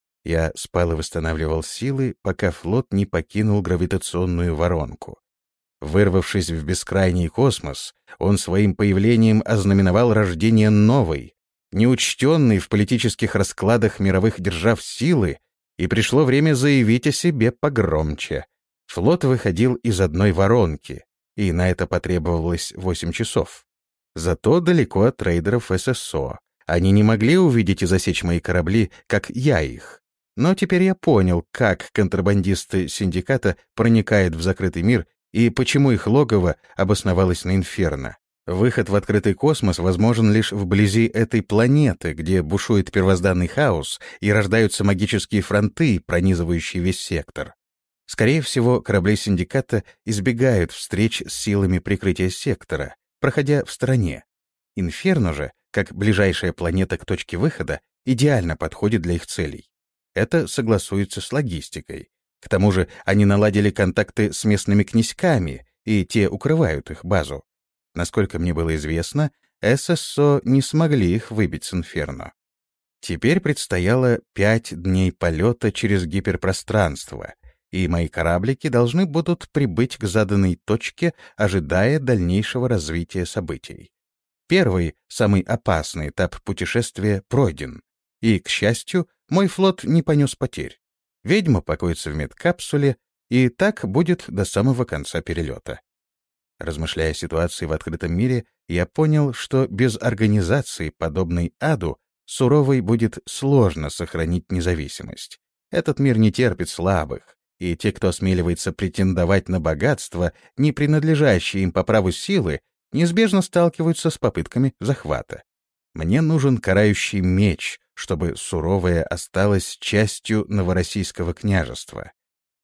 Я спал и восстанавливал силы, пока флот не покинул гравитационную воронку. Вырвавшись в бескрайний космос, он своим появлением ознаменовал рождение новой, неучтенной в политических раскладах мировых держав силы, и пришло время заявить о себе погромче. Флот выходил из одной воронки, и на это потребовалось восемь часов. Зато далеко от рейдеров эс эс о. Они не могли увидеть и засечь мои корабли, как я их. Но теперь я понял, как контрабандисты синдиката проникают в закрытый мир и почему их логово обосновалось на Инферно. Выход в открытый космос возможен лишь вблизи этой планеты, где бушует первозданный хаос и рождаются магические фронты, пронизывающие весь сектор. Скорее всего, корабли синдиката избегают встреч с силами прикрытия сектора, проходя в стороне. Инферно же, как ближайшая планета к точке выхода, идеально подходит для их целей. Это согласуется с логистикой. К тому же они наладили контакты с местными князьками, и те укрывают их базу. Насколько мне было известно, эс эс о не смогли их выбить с Инферно. Теперь предстояло пять дней полета через гиперпространство, и мои кораблики должны будут прибыть к заданной точке, ожидая дальнейшего развития событий. Первый, самый опасный этап путешествия пройден, и, к счастью, мой флот не понес потерь. Ведьма покоится в медкапсуле, и так будет до самого конца перелета. Размышляя о ситуации в открытом мире, я понял, что без организации, подобной аду, суровой будет сложно сохранить независимость. Этот мир не терпит слабых, и те, кто осмеливается претендовать на богатство, не принадлежащие им по праву силы, неизбежно сталкиваются с попытками захвата. Мне нужен карающий меч, чтобы суровое осталось частью Новороссийского княжества.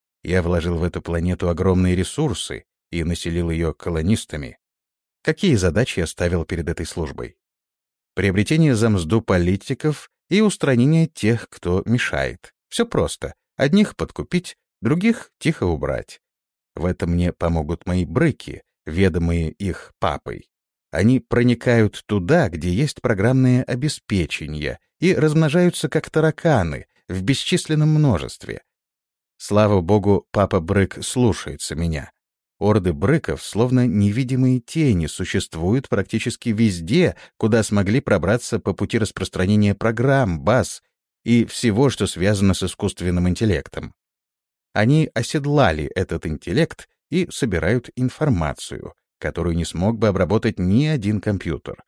Я вложил в эту планету огромные ресурсы и населил ее колонистами. Какие задачи я ставил перед этой службой? Приобретение за мзду политиков и устранение тех, кто мешает. Все просто. Одних подкупить, других тихо убрать. В этом мне помогут мои брыки, ведомые их папой. Они проникают туда, где есть программное обеспечение, и размножаются как тараканы в бесчисленном множестве. Слава богу, папа Брык слушается меня. Орды брыков, словно невидимые тени, существуют практически везде, куда смогли пробраться по пути распространения программ, баз и всего, что связано с искусственным интеллектом. Они оседлали этот интеллект и собирают информацию, которую не смог бы обработать ни один компьютер.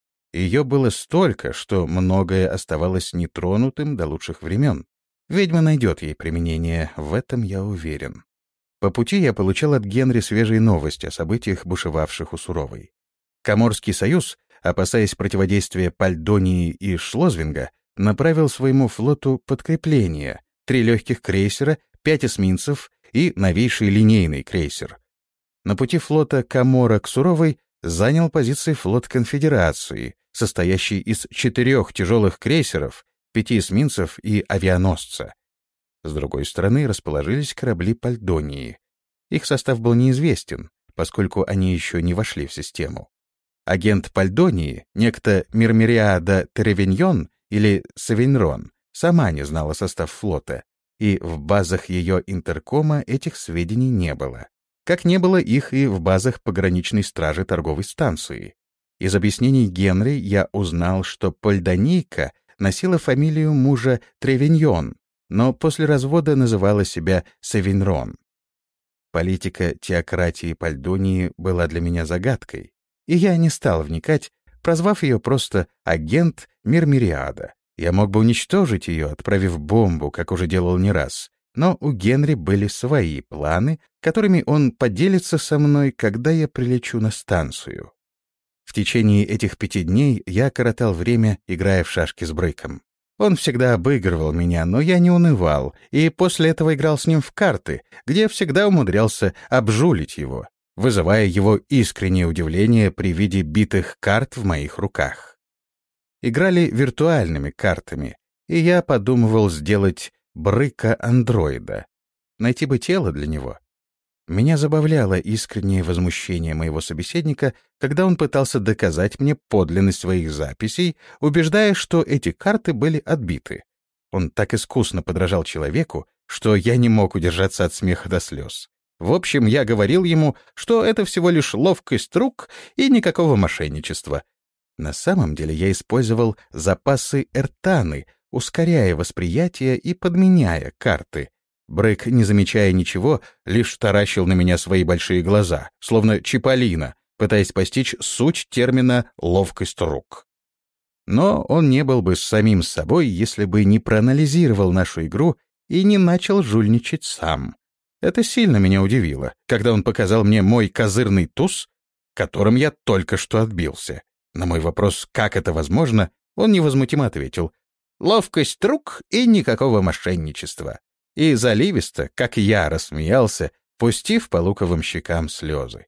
Ее было столько, что многое оставалось нетронутым до лучших времен. Ведьма найдет ей применение, в этом я уверен. По пути я получал от Генри свежие новости о событиях, бушевавших у Суровой. Коморский союз, опасаясь противодействия Пальдонии и Шлозвинга, направил своему флоту подкрепление, три легких крейсера, пять эсминцев и новейший линейный крейсер. На пути флота Комора к Суровой занял позиции флот Конфедерации, состоящий из четырех тяжелых крейсеров, пяти эсминцев и авианосца. С другой стороны расположились корабли Пальдонии. Их состав был неизвестен, поскольку они еще не вошли в систему. Агент Пальдонии, некто Мирмириада Теревиньон или Савинрон, сама не знала состав флота, и в базах ее интеркома этих сведений не было. Как не было их и в базах пограничной стражи торговой станции. Из объяснений Генри я узнал, что Пальдонийка носила фамилию мужа Тревиньон, но после развода называла себя Савинрон. Политика теократии Пальдонии была для меня загадкой, и я не стал вникать, прозвав ее просто «агент Мирмириада». Я мог бы уничтожить ее, отправив бомбу, как уже делал не раз, но у Генри были свои планы, которыми он поделится со мной, когда я прилечу на станцию. В течение этих пяти дней я коротал время, играя в шашки с Брейком. Он всегда обыгрывал меня, но я не унывал, и после этого играл с ним в карты, где всегда умудрялся обжулить его, вызывая его искреннее удивление при виде битых карт в моих руках. Играли виртуальными картами, и я подумывал сделать Брыка-андроида, найти бы тело для него. Меня забавляло искреннее возмущение моего собеседника, когда он пытался доказать мне подлинность своих записей, убеждая, что эти карты были отбиты. Он так искусно подражал человеку, что я не мог удержаться от смеха до слез. В общем, я говорил ему, что это всего лишь ловкость рук и никакого мошенничества. На самом деле я использовал запасы эртаны, ускоряя восприятие и подменяя карты. Брейк, не замечая ничего, лишь таращил на меня свои большие глаза, словно Чиполлино, пытаясь постичь суть термина «ловкость рук». Но он не был бы самим собой, если бы не проанализировал нашу игру и не начал жульничать сам. Это сильно меня удивило, когда он показал мне мой козырный туз, которым я только что отбился. На мой вопрос, как это возможно, он невозмутимо ответил: «Ловкость рук и никакого мошенничества». И заливисто, как я, рассмеялся, пустив по луковым щекам слезы.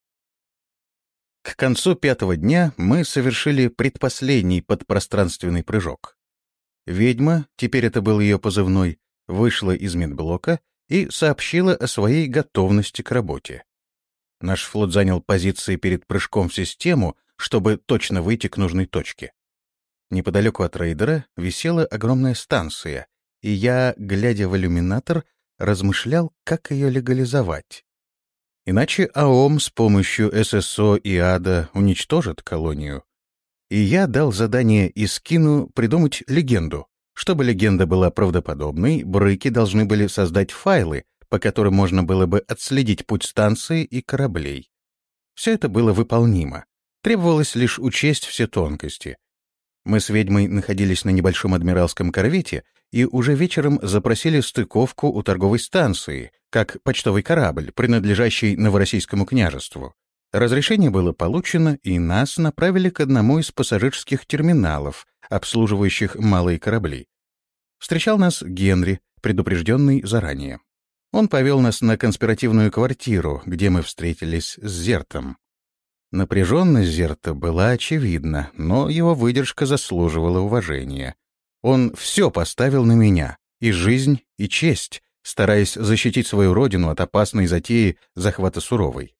К концу пятого дня мы совершили предпоследний подпространственный прыжок. Ведьма, теперь это был ее позывной, вышла из медблока и сообщила о своей готовности к работе. Наш флот занял позиции перед прыжком в систему, чтобы точно выйти к нужной точке. Неподалеку от рейдера висела огромная станция, и я, глядя в иллюминатор, размышлял, как ее легализовать. Иначе АОМ с помощью ССО и ада уничтожит колонию. И я дал задание Искину придумать легенду. Чтобы легенда была правдоподобной, брыки должны были создать файлы, по которым можно было бы отследить путь станции и кораблей. Все это было выполнимо. Требовалось лишь учесть все тонкости. Мы с ведьмой находились на небольшом адмиралском корвете и уже вечером запросили стыковку у торговой станции, как почтовый корабль, принадлежащий Новороссийскому княжеству. Разрешение было получено, и нас направили к одному из пассажирских терминалов, обслуживающих малые корабли. Встречал нас Генри, предупрежденный заранее. Он повел нас на конспиративную квартиру, где мы встретились с Зертом. Напряженность Зерта была очевидна, но его выдержка заслуживала уважения. Он все поставил на меня, и жизнь, и честь, стараясь защитить свою родину от опасной затеи захвата Суровой.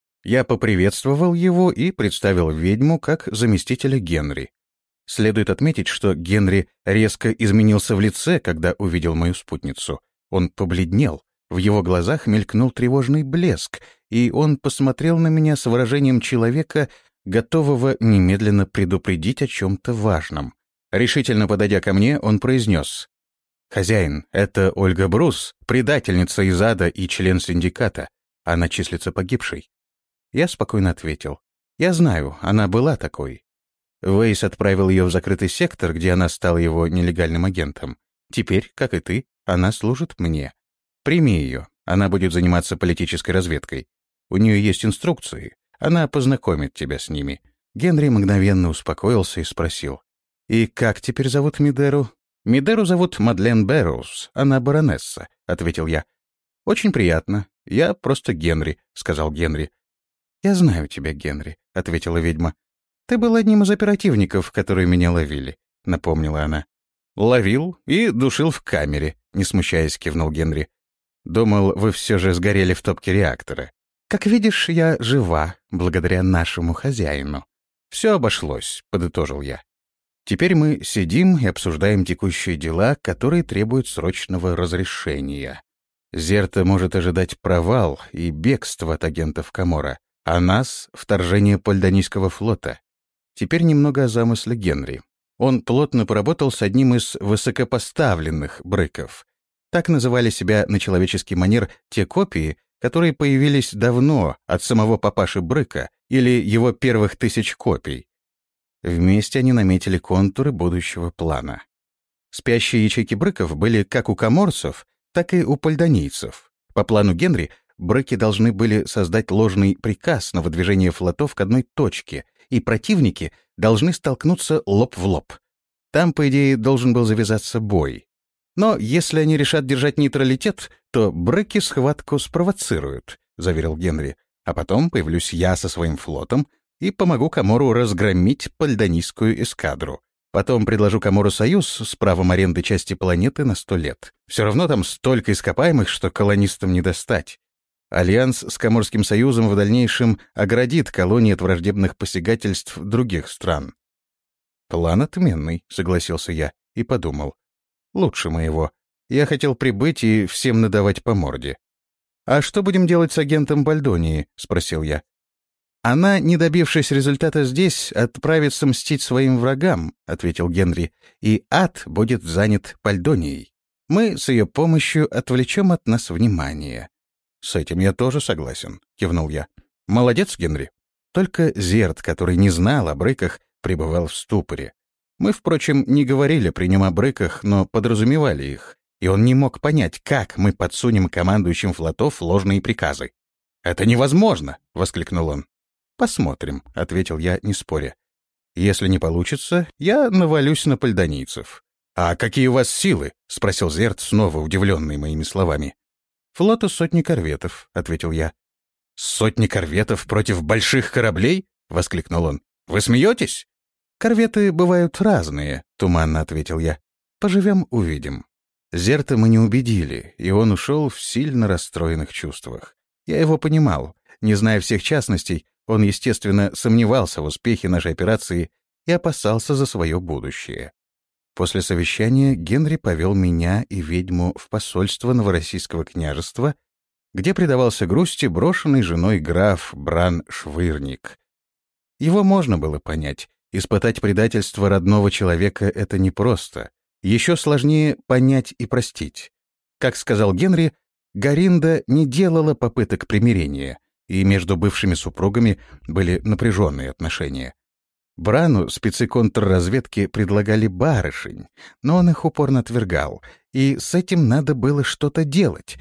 Я поприветствовал его и представил ведьму как заместителя Генри. Следует отметить, что Генри резко изменился в лице, когда увидел мою спутницу. Он побледнел, в его глазах мелькнул тревожный блеск, и он посмотрел на меня с выражением человека, готового немедленно предупредить о чем-то важном. Решительно подойдя ко мне, он произнес: «Хозяин, это Ольга Брус, предательница из ада и член синдиката. Она числится погибшей». Я спокойно ответил: «Я знаю, она была такой. Вейс отправил ее в закрытый сектор, где она стала его нелегальным агентом. Теперь, как и ты, она служит мне. Прими ее, она будет заниматься политической разведкой. У нее есть инструкции, она познакомит тебя с ними». Генри мгновенно успокоился и спросил: «И как теперь зовут Мидеру?» «Мидеру зовут Мадлен Бэрроуз, она баронесса», — ответил я. «Очень приятно. Я просто Генри», — сказал Генри. «Я знаю тебя, Генри», — ответила ведьма. «Ты был одним из оперативников, которые меня ловили», — напомнила она. «Ловил и душил в камере», — не смущаясь, кивнул Генри. «Думал, вы все же сгорели в топке реактора. Как видишь, я жива, благодаря нашему хозяину. Все обошлось», — подытожил я. Теперь мы сидим и обсуждаем текущие дела, которые требуют срочного разрешения. Зерта может ожидать провал и бегство от агентов Камора, а нас — вторжение Пальдонийского флота. Теперь немного о замысле Генри. Он плотно поработал с одним из высокопоставленных брыков. Так называли себя на человеческий манер те копии, которые появились давно от самого папаши Брыка или его первых тысяч копий. Вместе они наметили контуры будущего плана. Спящие ячейки брыков были как у каморцев, так и у пальдонийцев. По плану Генри, брыки должны были создать ложный приказ на выдвижение флотов к одной точке, и противники должны столкнуться лоб в лоб. Там, по идее, должен был завязаться бой. Но если они решат держать нейтралитет, то брыки схватку спровоцируют, — заверил Генри. А потом появлюсь я со своим флотом и помогу Камору разгромить пальдонийскую эскадру. Потом предложу Камору союз с правом аренды части планеты на сто лет. Все равно там столько ископаемых, что колонистам не достать. Альянс с Каморским союзом в дальнейшем оградит колонии от враждебных посягательств других стран. «План отменный», — согласился я и подумал. «Лучше моего. Я хотел прибыть и всем надавать по морде». «А что будем делать с агентом Бальдонии?» — спросил я. «Она, не добившись результата здесь, отправится мстить своим врагам», — ответил Генри, «и ад будет занят Пальдонией. Мы с ее помощью отвлечем от нас внимание». «С этим я тоже согласен», — кивнул я. «Молодец, Генри». Только Зерт, который не знал о брыках, пребывал в ступоре. Мы, впрочем, не говорили при нем о брыках, но подразумевали их, и он не мог понять, как мы подсунем командующим флотов ложные приказы. «Это невозможно!» — воскликнул он. «Посмотрим», — ответил я, не споря. «Если не получится, я навалюсь на пальдонийцев». «А какие у вас силы?» — спросил Зерт, снова удивленный моими словами. «Флота сотни корветов», — ответил я. «Сотни корветов против больших кораблей?» — воскликнул он. «Вы смеетесь?» «Корветы бывают разные», — туманно ответил я. «Поживем — увидим». Зерта мы не убедили, и он ушел в сильно расстроенных чувствах. Я его понимал. Не зная всех частностей, он, естественно, сомневался в успехе нашей операции и опасался за свое будущее. После совещания Генри повел меня и ведьму в посольство Новороссийского княжества, где предавался грусти брошенный женой граф Бран Швырник. Его можно было понять. Испытать предательство родного человека — это непросто. Еще сложнее понять и простить. Как сказал Генри, Горинда не делала попыток примирения, и между бывшими супругами были напряженные отношения. Брану спецы контрразведки предлагали барышень, но он их упорно отвергал, и с этим надо было что-то делать.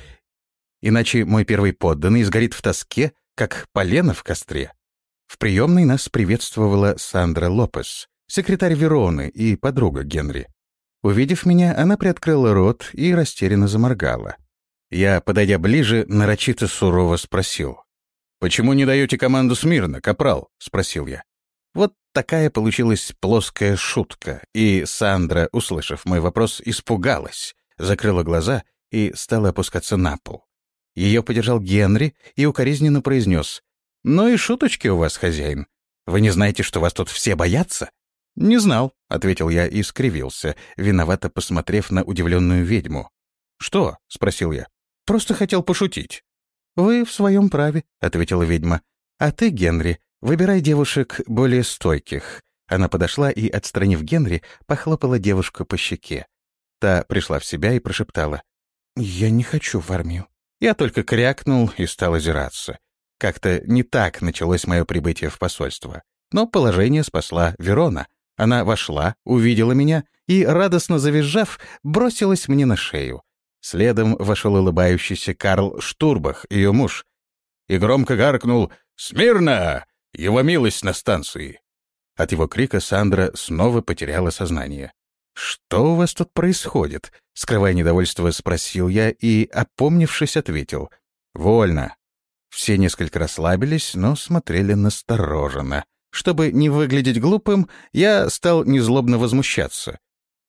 Иначе мой первый подданный сгорит в тоске, как полено в костре. В приемной нас приветствовала Сандра Лопес, секретарь Вероны и подруга Генри. Увидев меня, она приоткрыла рот и растерянно заморгала. Я, подойдя ближе, нарочито сурово спросил. «Почему не даете команду смирно, капрал?» — спросил я. Вот такая получилась плоская шутка, и Сандра, услышав мой вопрос, испугалась, закрыла глаза и стала опускаться на пол. Ее поддержал Генри и укоризненно произнес: «Ну и шуточки у вас, хозяин. Вы не знаете, что вас тут все боятся?» «Не знал», — ответил я и скривился, виновато посмотрев на удивленную ведьму. «Что?» — спросил я. «Просто хотел пошутить». «Вы в своем праве», — ответила ведьма. «А ты, Генри, выбирай девушек более стойких». Она подошла и, отстранив Генри, похлопала девушку по щеке. Та пришла в себя и прошептала: «Я не хочу в армию». Я только крякнул и стал озираться. Как-то не так началось мое прибытие в посольство. Но положение спасла Верона. Она вошла, увидела меня и, радостно завизжав, бросилась мне на шею. Следом вошел улыбающийся Карл Штурбах, ее муж, и громко гаркнул: «Смирно! Его милость на станции!» От его крика Сандра снова потеряла сознание. «Что у вас тут происходит?» — скрывая недовольство, спросил я и, опомнившись, ответил: «Вольно». Все несколько расслабились, но смотрели настороженно. Чтобы не выглядеть глупым, я стал незлобно возмущаться.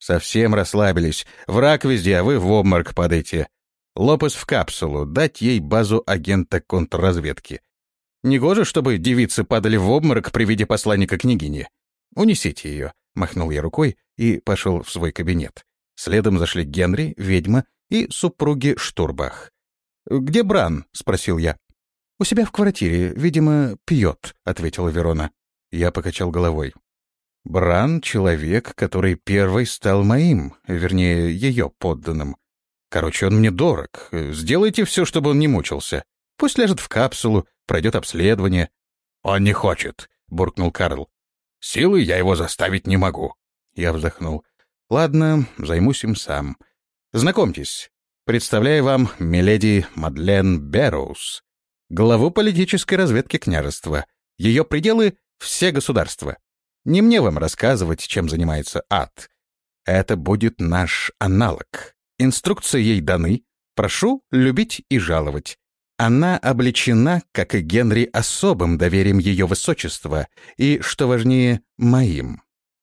Совсем расслабились. Враг везде, а вы в обморок падаете. Лопес в капсулу, дать ей базу агента контрразведки. Негоже, чтобы девицы падали в обморок при виде посланника княгини. Унесите ее, махнул я рукой и пошел в свой кабинет. Следом зашли Генри, ведьма и супруги Штурбах. «Где Бран?» — спросил я. «У себя в квартире, видимо, пьет», — ответила Верона. Я покачал головой. «Бран — человек, который первый стал моим, вернее, ее подданным. Короче, он мне дорог. Сделайте все, чтобы он не мучился. Пусть ляжет в капсулу, пройдет обследование». «Он не хочет», — буркнул Карл. «Силой я его заставить не могу». Я вздохнул. «Ладно, займусь им сам. Знакомьтесь, представляю вам миледи Мадлен Берроуз, главу политической разведки княжества. Ее пределы — все государства. Не мне вам рассказывать, чем занимается ад. Это будет наш аналог. Инструкции ей даны. Прошу любить и жаловать. Она облечена, как и Генри, особым доверием ее высочества и, что важнее, моим».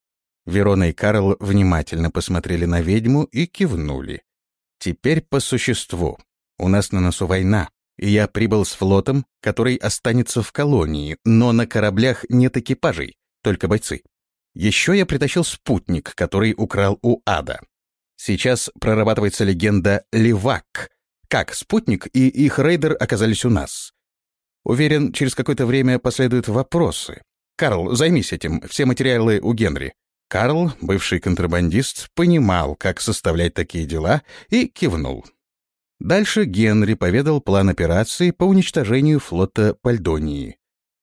Верона и Карл внимательно посмотрели на ведьму и кивнули. «Теперь по существу. У нас на носу война, и я прибыл с флотом, который останется в колонии, но на кораблях нет экипажей, только бойцы. Еще я притащил спутник, который украл у ада. Сейчас прорабатывается легенда «Левак», как спутник и их рейдер оказались у нас. Уверен, через какое-то время последуют вопросы. Карл, займись этим, все материалы у Генри». Карл, бывший контрабандист, понимал, как составлять такие дела, и кивнул. Дальше Генри поведал план операции по уничтожению флота Пальдонии.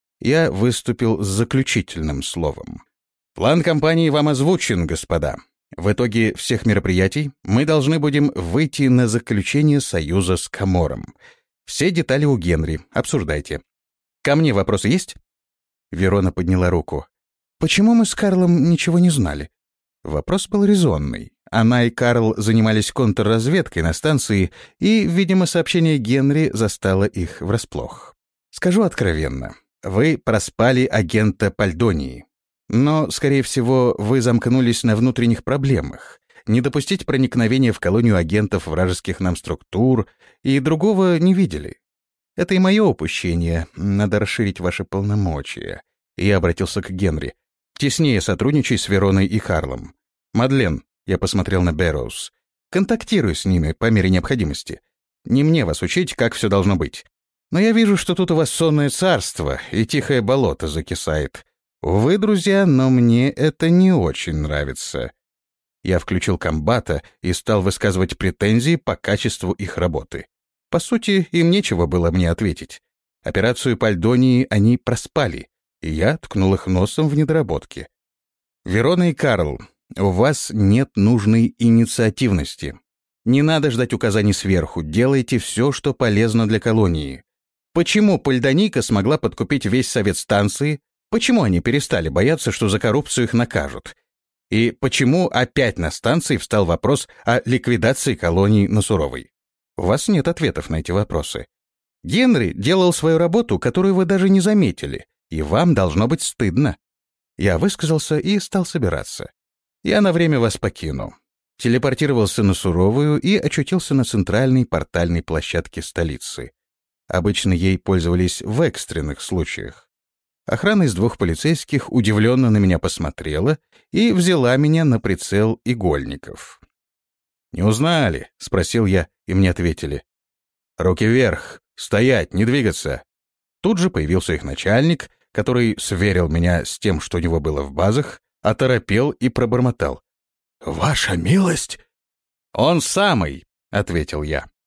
Я выступил с заключительным словом. «План кампании вам озвучен, господа. В итоге всех мероприятий мы должны будем выйти на заключение союза с Камором. Все детали у Генри, обсуждайте. Ко мне вопросы есть?» Верона подняла руку. «Почему мы с Карлом ничего не знали?» Вопрос был резонный. Она и Карл занимались контрразведкой на станции, и, видимо, сообщение Генри застало их врасплох. «Скажу откровенно, вы проспали агента Пальдонии. Но, скорее всего, вы замкнулись на внутренних проблемах. Не допустить проникновения в колонию агентов вражеских нам структур и другого не видели. Это и мое упущение, надо расширить ваши полномочия». Я обратился к Генри. «Теснее сотрудничай с Вероной и Карлом. Мадлен», — я посмотрел на Берроуз, — «контактируй с ними по мере необходимости. Не мне вас учить, как все должно быть. Но я вижу, что тут у вас сонное царство и тихое болото закисает. Увы, друзья, но мне это не очень нравится». Я включил комбата и стал высказывать претензии по качеству их работы. По сути, им нечего было мне ответить. Операцию Пальдонии они проспали, и я ткнул их носом в недоработки. «Верона и Карл, у вас нет нужной инициативности. Не надо ждать указаний сверху, делайте все, что полезно для колонии. Почему Пальдонийка смогла подкупить весь совет станции? Почему они перестали бояться, что за коррупцию их накажут? И почему опять на станции встал вопрос о ликвидации колонии на Суровой? У вас нет ответов на эти вопросы. Генри делал свою работу, которую вы даже не заметили, и вам должно быть стыдно». Я высказался и стал собираться. «Я на время вас покину». Телепортировался на Суровую и очутился на центральной портальной площадке столицы. Обычно ей пользовались в экстренных случаях. Охрана из двух полицейских удивленно на меня посмотрела и взяла меня на прицел игольников. «Не узнали?» — спросил я, и мне ответили. «Руки вверх! Стоять! Не двигаться!» Тут же появился их начальник, который сверил меня с тем, что у него было в базах, оторопел и пробормотал. «Ваша милость!» «Он самый!» — ответил я.